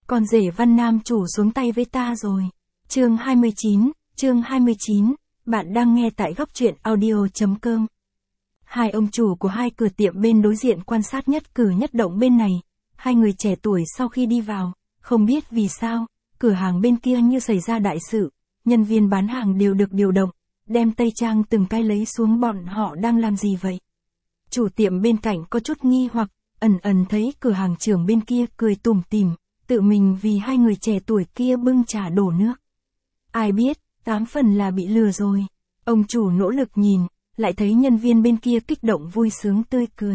Con rể Văn Nam chủ xuống tay với ta rồi. Chương 29, bạn đang nghe tại góc truyện audio.com. Hai ông chủ của hai cửa tiệm bên đối diện quan sát nhất cử nhất động bên này. Hai người trẻ tuổi sau khi đi vào, không biết vì sao, cửa hàng bên kia như xảy ra đại sự. Nhân viên bán hàng đều được điều động, đem tây trang từng cái lấy xuống. Bọn họ đang làm gì vậy? Chủ tiệm bên cạnh có chút nghi hoặc, ẩn thấy cửa hàng trưởng bên kia cười tủm tỉm, tự mình vì hai người trẻ tuổi kia bưng trà đổ nước. Ai biết, 8 phần là bị lừa rồi. Ông chủ nỗ lực nhìn, lại thấy nhân viên bên kia kích động vui sướng tươi cười.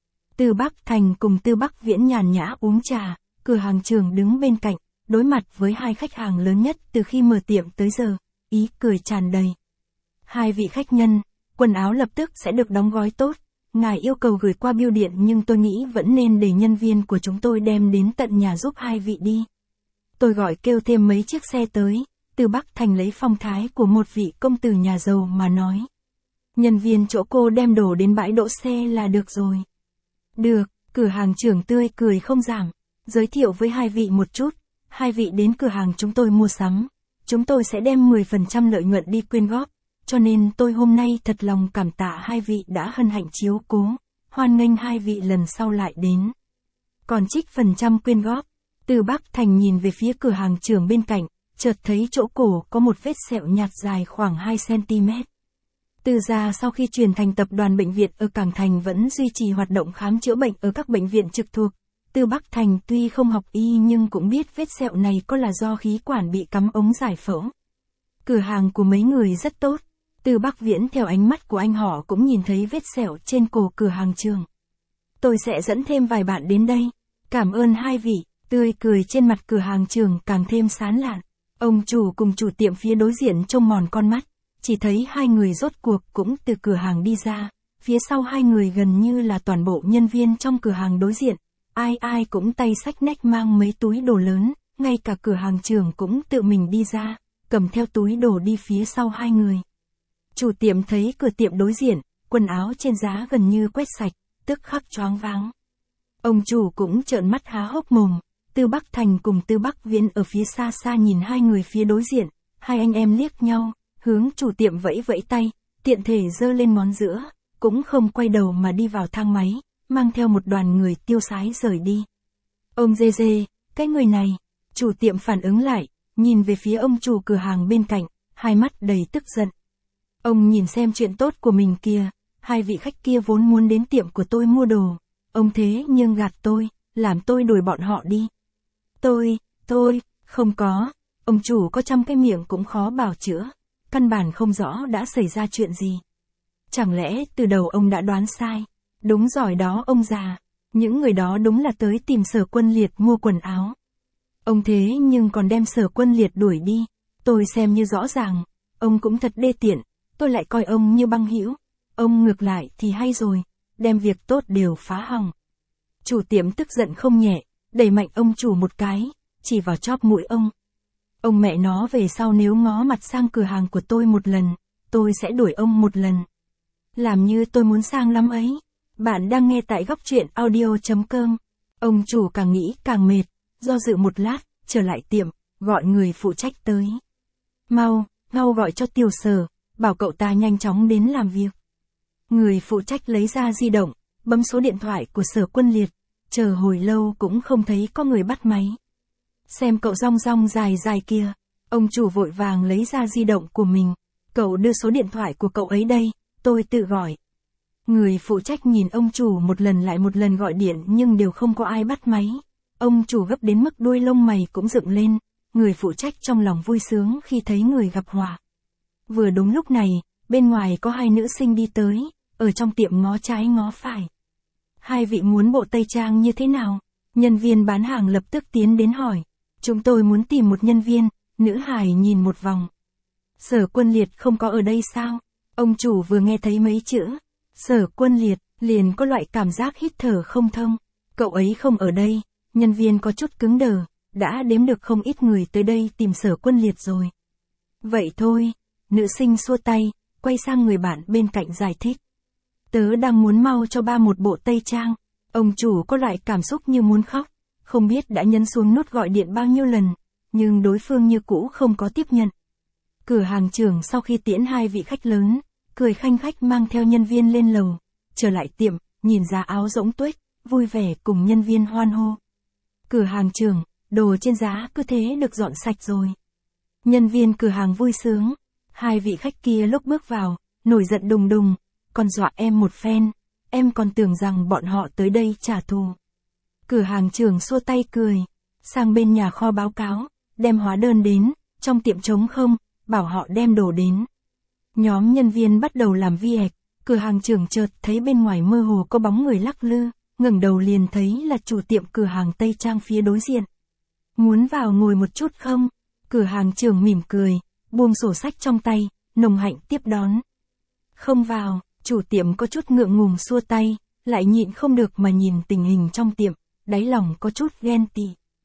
Tư Bắc Thành cùng Tư Bắc Viễn nhàn nhã uống trà, cửa hàng trưởng đứng bên cạnh, đối mặt với hai khách hàng lớn nhất từ khi mở tiệm tới giờ, ý cười tràn đầy. Hai vị khách nhân, quần áo lập tức sẽ được đóng gói tốt. Ngài yêu cầu gửi qua bưu điện nhưng tôi nghĩ vẫn nên để nhân viên của chúng tôi đem đến tận nhà giúp hai vị đi. Tôi gọi kêu thêm mấy chiếc xe tới, Từ Bắc Thành lấy phong thái của một vị công tử nhà giàu mà nói. Nhân viên chỗ cô đem đồ đến bãi đỗ xe là được rồi. Được, cửa hàng trưởng tươi cười không giảm, giới thiệu với hai vị một chút, hai vị đến cửa hàng chúng tôi mua sắm, chúng tôi sẽ đem 10% lợi nhuận đi quyên góp. Cho nên tôi hôm nay thật lòng cảm tạ hai vị đã hân hạnh chiếu cố, hoan nghênh hai vị lần sau lại đến. Còn trích phần trăm quyên góp, Từ Bắc Thành nhìn về phía cửa hàng trưởng bên cạnh, chợt thấy chỗ cổ có một vết sẹo nhạt dài khoảng 2 cm. Từ gia sau khi chuyển thành tập đoàn bệnh viện ở Cảng Thành vẫn duy trì hoạt động khám chữa bệnh ở các bệnh viện trực thuộc. Từ Bắc Thành tuy không học y nhưng cũng biết vết sẹo này có là do khí quản bị cắm ống giải phẫu. Cửa hàng của mấy người rất tốt. Từ Bắc Viễn theo ánh mắt của anh họ cũng nhìn thấy vết sẹo trên cổ cửa hàng trường. Tôi sẽ dẫn thêm vài bạn đến đây. Cảm ơn hai vị, tươi cười trên mặt cửa hàng trường càng thêm sán lạn. Ông chủ cùng chủ tiệm phía đối diện trông mòn con mắt, chỉ thấy hai người rốt cuộc cũng từ cửa hàng đi ra. Phía sau hai người gần như là toàn bộ nhân viên trong cửa hàng đối diện. Ai cũng tay xách nách mang mấy túi đồ lớn, ngay cả cửa hàng trưởng cũng tự mình đi ra, cầm theo túi đồ đi phía sau hai người. Chủ tiệm thấy cửa tiệm đối diện, quần áo trên giá gần như quét sạch, tức khắc choáng váng. Ông chủ cũng trợn mắt há hốc mồm, Từ Bắc Thành cùng Từ Bắc Viễn ở phía xa xa nhìn hai người phía đối diện, hai anh em liếc nhau, hướng chủ tiệm vẫy vẫy tay, tiện thể giơ lên ngón giữa, cũng không quay đầu mà đi vào thang máy, mang theo một đoàn người tiêu sái rời đi. Ông dê, cái người này, chủ tiệm phản ứng lại, nhìn về phía ông chủ cửa hàng bên cạnh, hai mắt đầy tức giận. Ông nhìn xem chuyện tốt của mình kìa, hai vị khách kia vốn muốn đến tiệm của tôi mua đồ, ông thế nhưng gạt tôi, làm tôi đuổi bọn họ đi. Tôi, không có, ông chủ có trăm cái miệng cũng khó bào chữa, căn bản không rõ đã xảy ra chuyện gì. Chẳng lẽ từ đầu ông đã đoán sai, đúng giỏi đó ông già, những người đó đúng là tới tìm Sở Quân Liệt mua quần áo. Ông thế nhưng còn đem Sở Quân Liệt đuổi đi, tôi xem như rõ ràng, ông cũng thật đê tiện. Tôi lại coi ông như băng hữu, ông ngược lại thì hay rồi, đem việc tốt đều phá hỏng. Chủ tiệm tức giận không nhẹ, đẩy mạnh ông chủ một cái, chỉ vào chóp mũi ông. Ông mẹ nó về sau nếu ngó mặt sang cửa hàng của tôi một lần, tôi sẽ đuổi ông một lần. Làm như tôi muốn sang lắm ấy. Bạn đang nghe tại góc truyện audio.com. Ông chủ càng nghĩ càng mệt, do dự một lát, trở lại tiệm, gọi người phụ trách tới. Mau gọi cho Tiểu Sở. Bảo cậu ta nhanh chóng đến làm việc. Người phụ trách lấy ra di động, bấm số điện thoại của Sở Quân Liệt, chờ hồi lâu cũng không thấy có người bắt máy. Xem cậu rong dài kia, ông chủ vội vàng lấy ra di động của mình, cậu đưa số điện thoại của cậu ấy đây, tôi tự gọi. Người phụ trách nhìn ông chủ một lần lại một lần gọi điện nhưng đều không có ai bắt máy. Ông chủ gấp đến mức đuôi lông mày cũng dựng lên, người phụ trách trong lòng vui sướng khi thấy người gặp họa. Vừa đúng lúc này, bên ngoài có hai nữ sinh đi tới, ở trong tiệm ngó trái ngó phải. Hai vị muốn bộ tây trang như thế nào? Nhân viên bán hàng lập tức tiến đến hỏi. Chúng tôi muốn tìm một nhân viên, nữ hài nhìn một vòng. Sở Quân Liệt không có ở đây sao? Ông chủ vừa nghe thấy mấy chữ Sở Quân Liệt, liền có loại cảm giác hít thở không thông. Cậu ấy không ở đây, nhân viên có chút cứng đờ, đã đếm được không ít người tới đây tìm Sở Quân Liệt rồi. Vậy thôi. Nữ sinh xua tay, quay sang người bạn bên cạnh giải thích. Tớ đang muốn mau cho ba một bộ tây trang. Ông chủ có loại cảm xúc như muốn khóc. Không biết đã nhấn xuống nút gọi điện bao nhiêu lần, nhưng đối phương như cũ không có tiếp nhận. Cửa hàng trưởng sau khi tiễn hai vị khách lớn, cười khanh khách mang theo nhân viên lên lầu, trở lại tiệm, nhìn giá áo rỗng tuếch, vui vẻ cùng nhân viên hoan hô. Cửa hàng trưởng, đồ trên giá cứ thế được dọn sạch rồi. Nhân viên cửa hàng vui sướng. Hai vị khách kia lúc bước vào, nổi giận đùng đùng, còn dọa em một phen, em còn tưởng rằng bọn họ tới đây trả thù. Cửa hàng trưởng xua tay cười, sang bên nhà kho báo cáo, đem hóa đơn đến, trong tiệm trống không, bảo họ đem đồ đến. Nhóm nhân viên bắt đầu làm việc, cửa hàng trưởng chợt thấy bên ngoài mơ hồ có bóng người lắc lư, ngẩng đầu liền thấy là chủ tiệm cửa hàng Tây Trang phía đối diện. Muốn vào ngồi một chút không? Cửa hàng trưởng mỉm cười, buông sổ sách trong tay, nồng hạnh tiếp đón. Không vào, chủ tiệm có chút ngượng ngùng xua tay, lại nhịn không được mà nhìn tình hình trong tiệm, đáy lòng có chút ghen tị.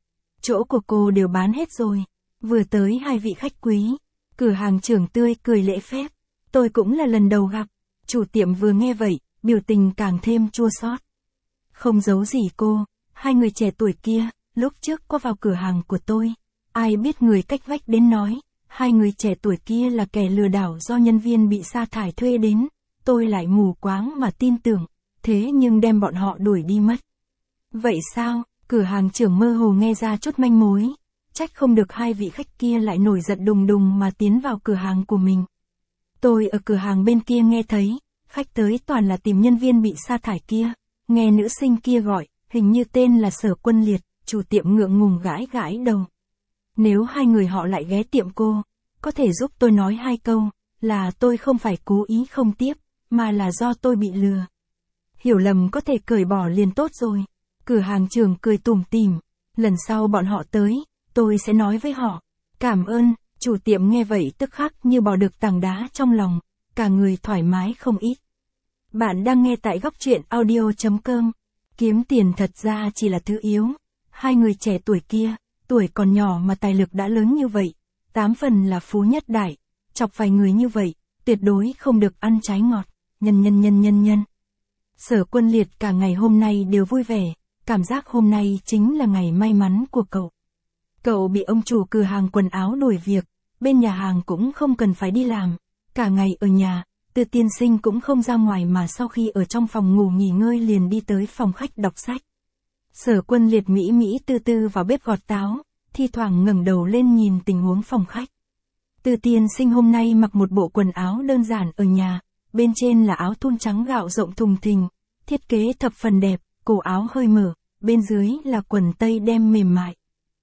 Chỗ của cô đều bán hết rồi, vừa tới hai vị khách quý. Cửa hàng trưởng tươi cười lễ phép, tôi cũng là lần đầu gặp. Chủ tiệm vừa nghe vậy, biểu tình càng thêm chua xót. Không giấu gì cô, hai người trẻ tuổi kia, lúc trước có vào cửa hàng của tôi. Ai biết người cách vách đến nói, hai người trẻ tuổi kia là kẻ lừa đảo do nhân viên bị sa thải thuê đến. Tôi lại mù quáng mà tin tưởng, thế nhưng đem bọn họ đuổi đi mất. Vậy sao? Cửa hàng trưởng mơ hồ nghe ra chút manh mối. Trách không được hai vị khách kia lại nổi giận đùng đùng mà tiến vào cửa hàng của mình. Tôi ở cửa hàng bên kia nghe thấy, khách tới toàn là tìm nhân viên bị sa thải kia. Nghe nữ sinh kia gọi, hình như tên là Sở Quân Liệt, chủ tiệm ngượng ngùng gãi gãi đầu. Nếu hai người họ lại ghé tiệm cô, có thể giúp tôi nói hai câu, là tôi không phải cố ý không tiếp, mà là do tôi bị lừa. Hiểu lầm có thể cởi bỏ liền tốt rồi. Cửa hàng trưởng cười tủm tỉm, lần sau bọn họ tới, tôi sẽ nói với họ. Cảm ơn. Chủ tiệm nghe vậy tức khắc như bỏ được tảng đá trong lòng, cả người thoải mái không ít. Bạn đang nghe tại góc truyện audio.com. Kiếm tiền thật ra chỉ là thứ yếu. Hai người trẻ tuổi kia, tuổi còn nhỏ mà tài lực đã lớn như vậy, 8 phần là phú nhất đại. Chọc vài người như vậy, tuyệt đối không được ăn trái ngọt. Nhân. Sở Quân Liệt cả ngày hôm nay đều vui vẻ, cảm giác hôm nay chính là ngày may mắn của cậu. Cậu bị ông chủ cửa hàng quần áo đuổi việc, bên nhà hàng cũng không cần phải đi làm, cả ngày ở nhà, Tư tiên sinh cũng không ra ngoài mà sau khi ở trong phòng ngủ nghỉ ngơi liền đi tới phòng khách đọc sách. Sở Quân Liệt mỹ tư tư vào bếp gọt táo, thi thoảng ngẩng đầu lên nhìn tình huống phòng khách. Tư tiên sinh hôm nay mặc một bộ quần áo đơn giản ở nhà, bên trên là áo thun trắng gạo rộng thùng thình, thiết kế thập phần đẹp, cổ áo hơi mở, bên dưới là quần tây đen mềm mại.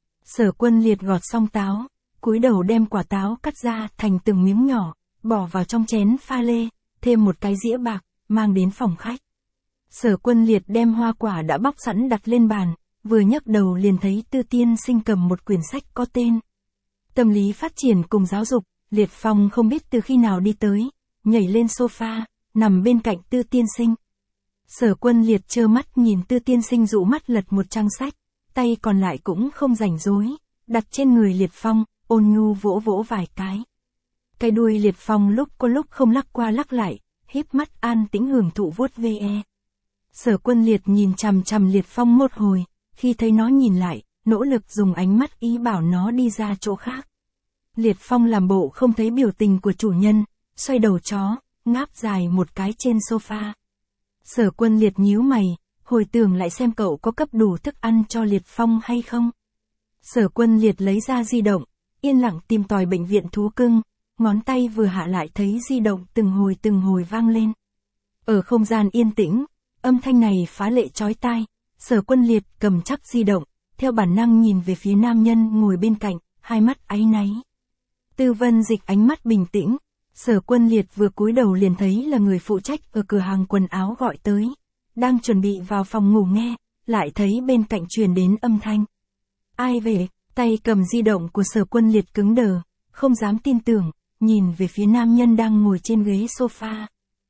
Sở Quân Liệt gọt xong táo, cúi đầu đem quả táo cắt ra thành từng miếng nhỏ, bỏ vào trong chén pha lê, thêm một cái dĩa bạc, mang đến phòng khách. Sở Quân Liệt đem hoa quả đã bóc sẵn đặt lên bàn, vừa nhấc đầu liền thấy Tư tiên sinh cầm một quyển sách có tên Tâm lý phát triển cùng giáo dục. Liệt Phong không biết từ khi nào đi tới, nhảy lên sofa, nằm bên cạnh Tư tiên sinh. Sở Quân Liệt trơ mắt nhìn Tư tiên sinh dụ mắt lật một trang sách, tay còn lại cũng không rảnh rỗi, đặt trên người Liệt Phong, ôn nhu vỗ vỗ vài cái. Cái đuôi Liệt Phong lúc có lúc không lắc qua lắc lại, híp mắt an tĩnh hưởng thụ vuốt ve. Sở Quân Liệt nhìn chằm chằm Liệt Phong một hồi, khi thấy nó nhìn lại, nỗ lực dùng ánh mắt ý bảo nó đi ra chỗ khác. Liệt Phong làm bộ không thấy biểu tình của chủ nhân, xoay đầu chó, ngáp dài một cái trên sofa. Sở Quân Liệt nhíu mày, hồi tưởng lại xem cậu có cấp đủ thức ăn cho Liệt Phong hay không. Sở Quân Liệt lấy ra di động, yên lặng tìm tòi bệnh viện thú cưng, ngón tay vừa hạ lại thấy di động từng hồi vang lên. Ở không gian yên tĩnh, âm thanh này phá lệ chói tai, Sở Quân Liệt cầm chắc di động, theo bản năng nhìn về phía nam nhân ngồi bên cạnh, hai mắt áy náy. Tư Vân Dịch ánh mắt bình tĩnh, Sở Quân Liệt vừa cúi đầu liền thấy là người phụ trách ở cửa hàng quần áo gọi tới. Đang chuẩn bị vào phòng ngủ nghe, lại thấy bên cạnh truyền đến âm thanh. Ai về? Tay cầm di động của Sở Quân Liệt cứng đờ, không dám tin tưởng, nhìn về phía nam nhân đang ngồi trên ghế sofa.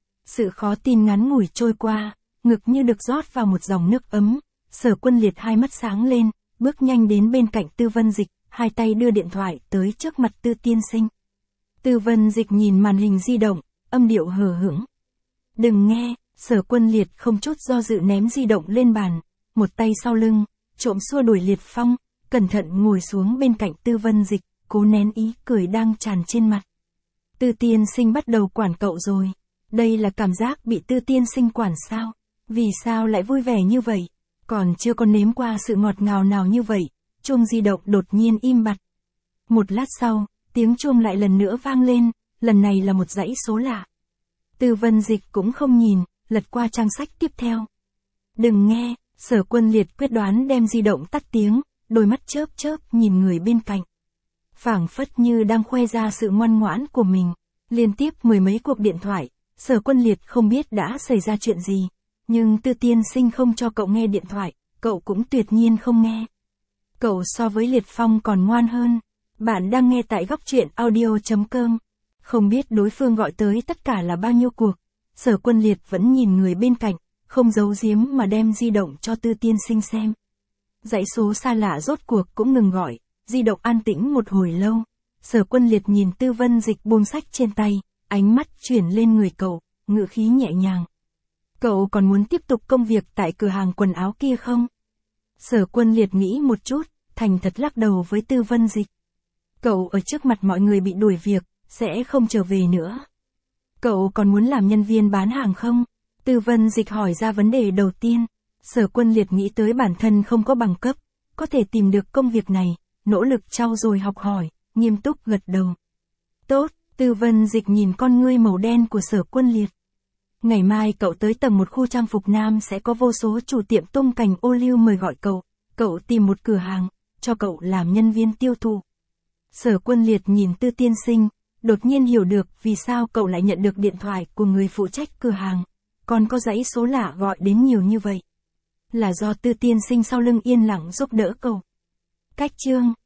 Sự khó tin ngắn ngủi trôi qua, ngực như được rót vào một dòng nước ấm. Sở Quân Liệt hai mắt sáng lên, bước nhanh đến bên cạnh Tư Vân Dịch, hai tay đưa điện thoại tới trước mặt Tư tiên sinh. Tư Vân Dịch nhìn màn hình di động, âm điệu hờ hững. Đừng nghe. Sở Quân Liệt không chút do dự ném di động lên bàn, một tay sau lưng, trộm xua đuổi Liệt Phong, cẩn thận ngồi xuống bên cạnh Tư Vân Dịch, cố nén ý cười đang tràn trên mặt. Tư tiên sinh bắt đầu quản cậu rồi. Đây là cảm giác bị Tư tiên sinh quản sao? Vì sao lại vui vẻ như vậy? Còn chưa có nếm qua sự ngọt ngào nào như vậy, chuông di động đột nhiên im bặt. Một lát sau, tiếng chuông lại lần nữa vang lên, lần này là một dãy số lạ. Tư Vân Dịch cũng không nhìn, lật qua trang sách tiếp theo. Đừng nghe, Sở Quân Liệt quyết đoán đem di động tắt tiếng, đôi mắt chớp chớp nhìn người bên cạnh. Phảng phất như đang khoe ra sự ngoan ngoãn của mình. Liên tiếp mười mấy cuộc điện thoại, Sở Quân Liệt không biết đã xảy ra chuyện gì. Nhưng Tư tiên sinh không cho cậu nghe điện thoại, cậu cũng tuyệt nhiên không nghe. Cậu so với Liệt Phong còn ngoan hơn. Bạn đang nghe tại góc truyện audio.com. Không biết đối phương gọi tới tất cả là bao nhiêu cuộc. Sở Quân Liệt vẫn nhìn người bên cạnh, không giấu giếm mà đem di động cho Tư tiên sinh xem. Dãy số xa lạ rốt cuộc cũng ngừng gọi, di động an tĩnh một hồi lâu. Sở Quân Liệt nhìn Tư Vân Dịch buông sách trên tay, ánh mắt chuyển lên người cậu, ngữ khí nhẹ nhàng. Cậu còn muốn tiếp tục công việc tại cửa hàng quần áo kia không? Sở Quân Liệt nghĩ một chút, thành thật lắc đầu với Tư Vân Dịch. Cậu ở trước mặt mọi người bị đuổi việc, sẽ không trở về nữa. Cậu còn muốn làm nhân viên bán hàng không? Tư Vân Dịch hỏi ra vấn đề đầu tiên. Sở Quân Liệt nghĩ tới bản thân không có bằng cấp, có thể tìm được công việc này, nỗ lực trau dồi học hỏi, nghiêm túc gật đầu. Tốt, Tư Vân Dịch nhìn con ngươi màu đen của Sở Quân Liệt. Ngày mai cậu tới tầng 1 khu trang phục nam sẽ có vô số chủ tiệm tung cành ô liu mời gọi cậu tìm một cửa hàng, cho cậu làm nhân viên tiêu thụ. Sở Quân Liệt nhìn Tư tiên sinh, đột nhiên hiểu được vì sao cậu lại nhận được điện thoại của người phụ trách cửa hàng, còn có dãy số lạ gọi đến nhiều như vậy. Là do Tư tiên sinh sau lưng yên lặng giúp đỡ cậu. Cách chương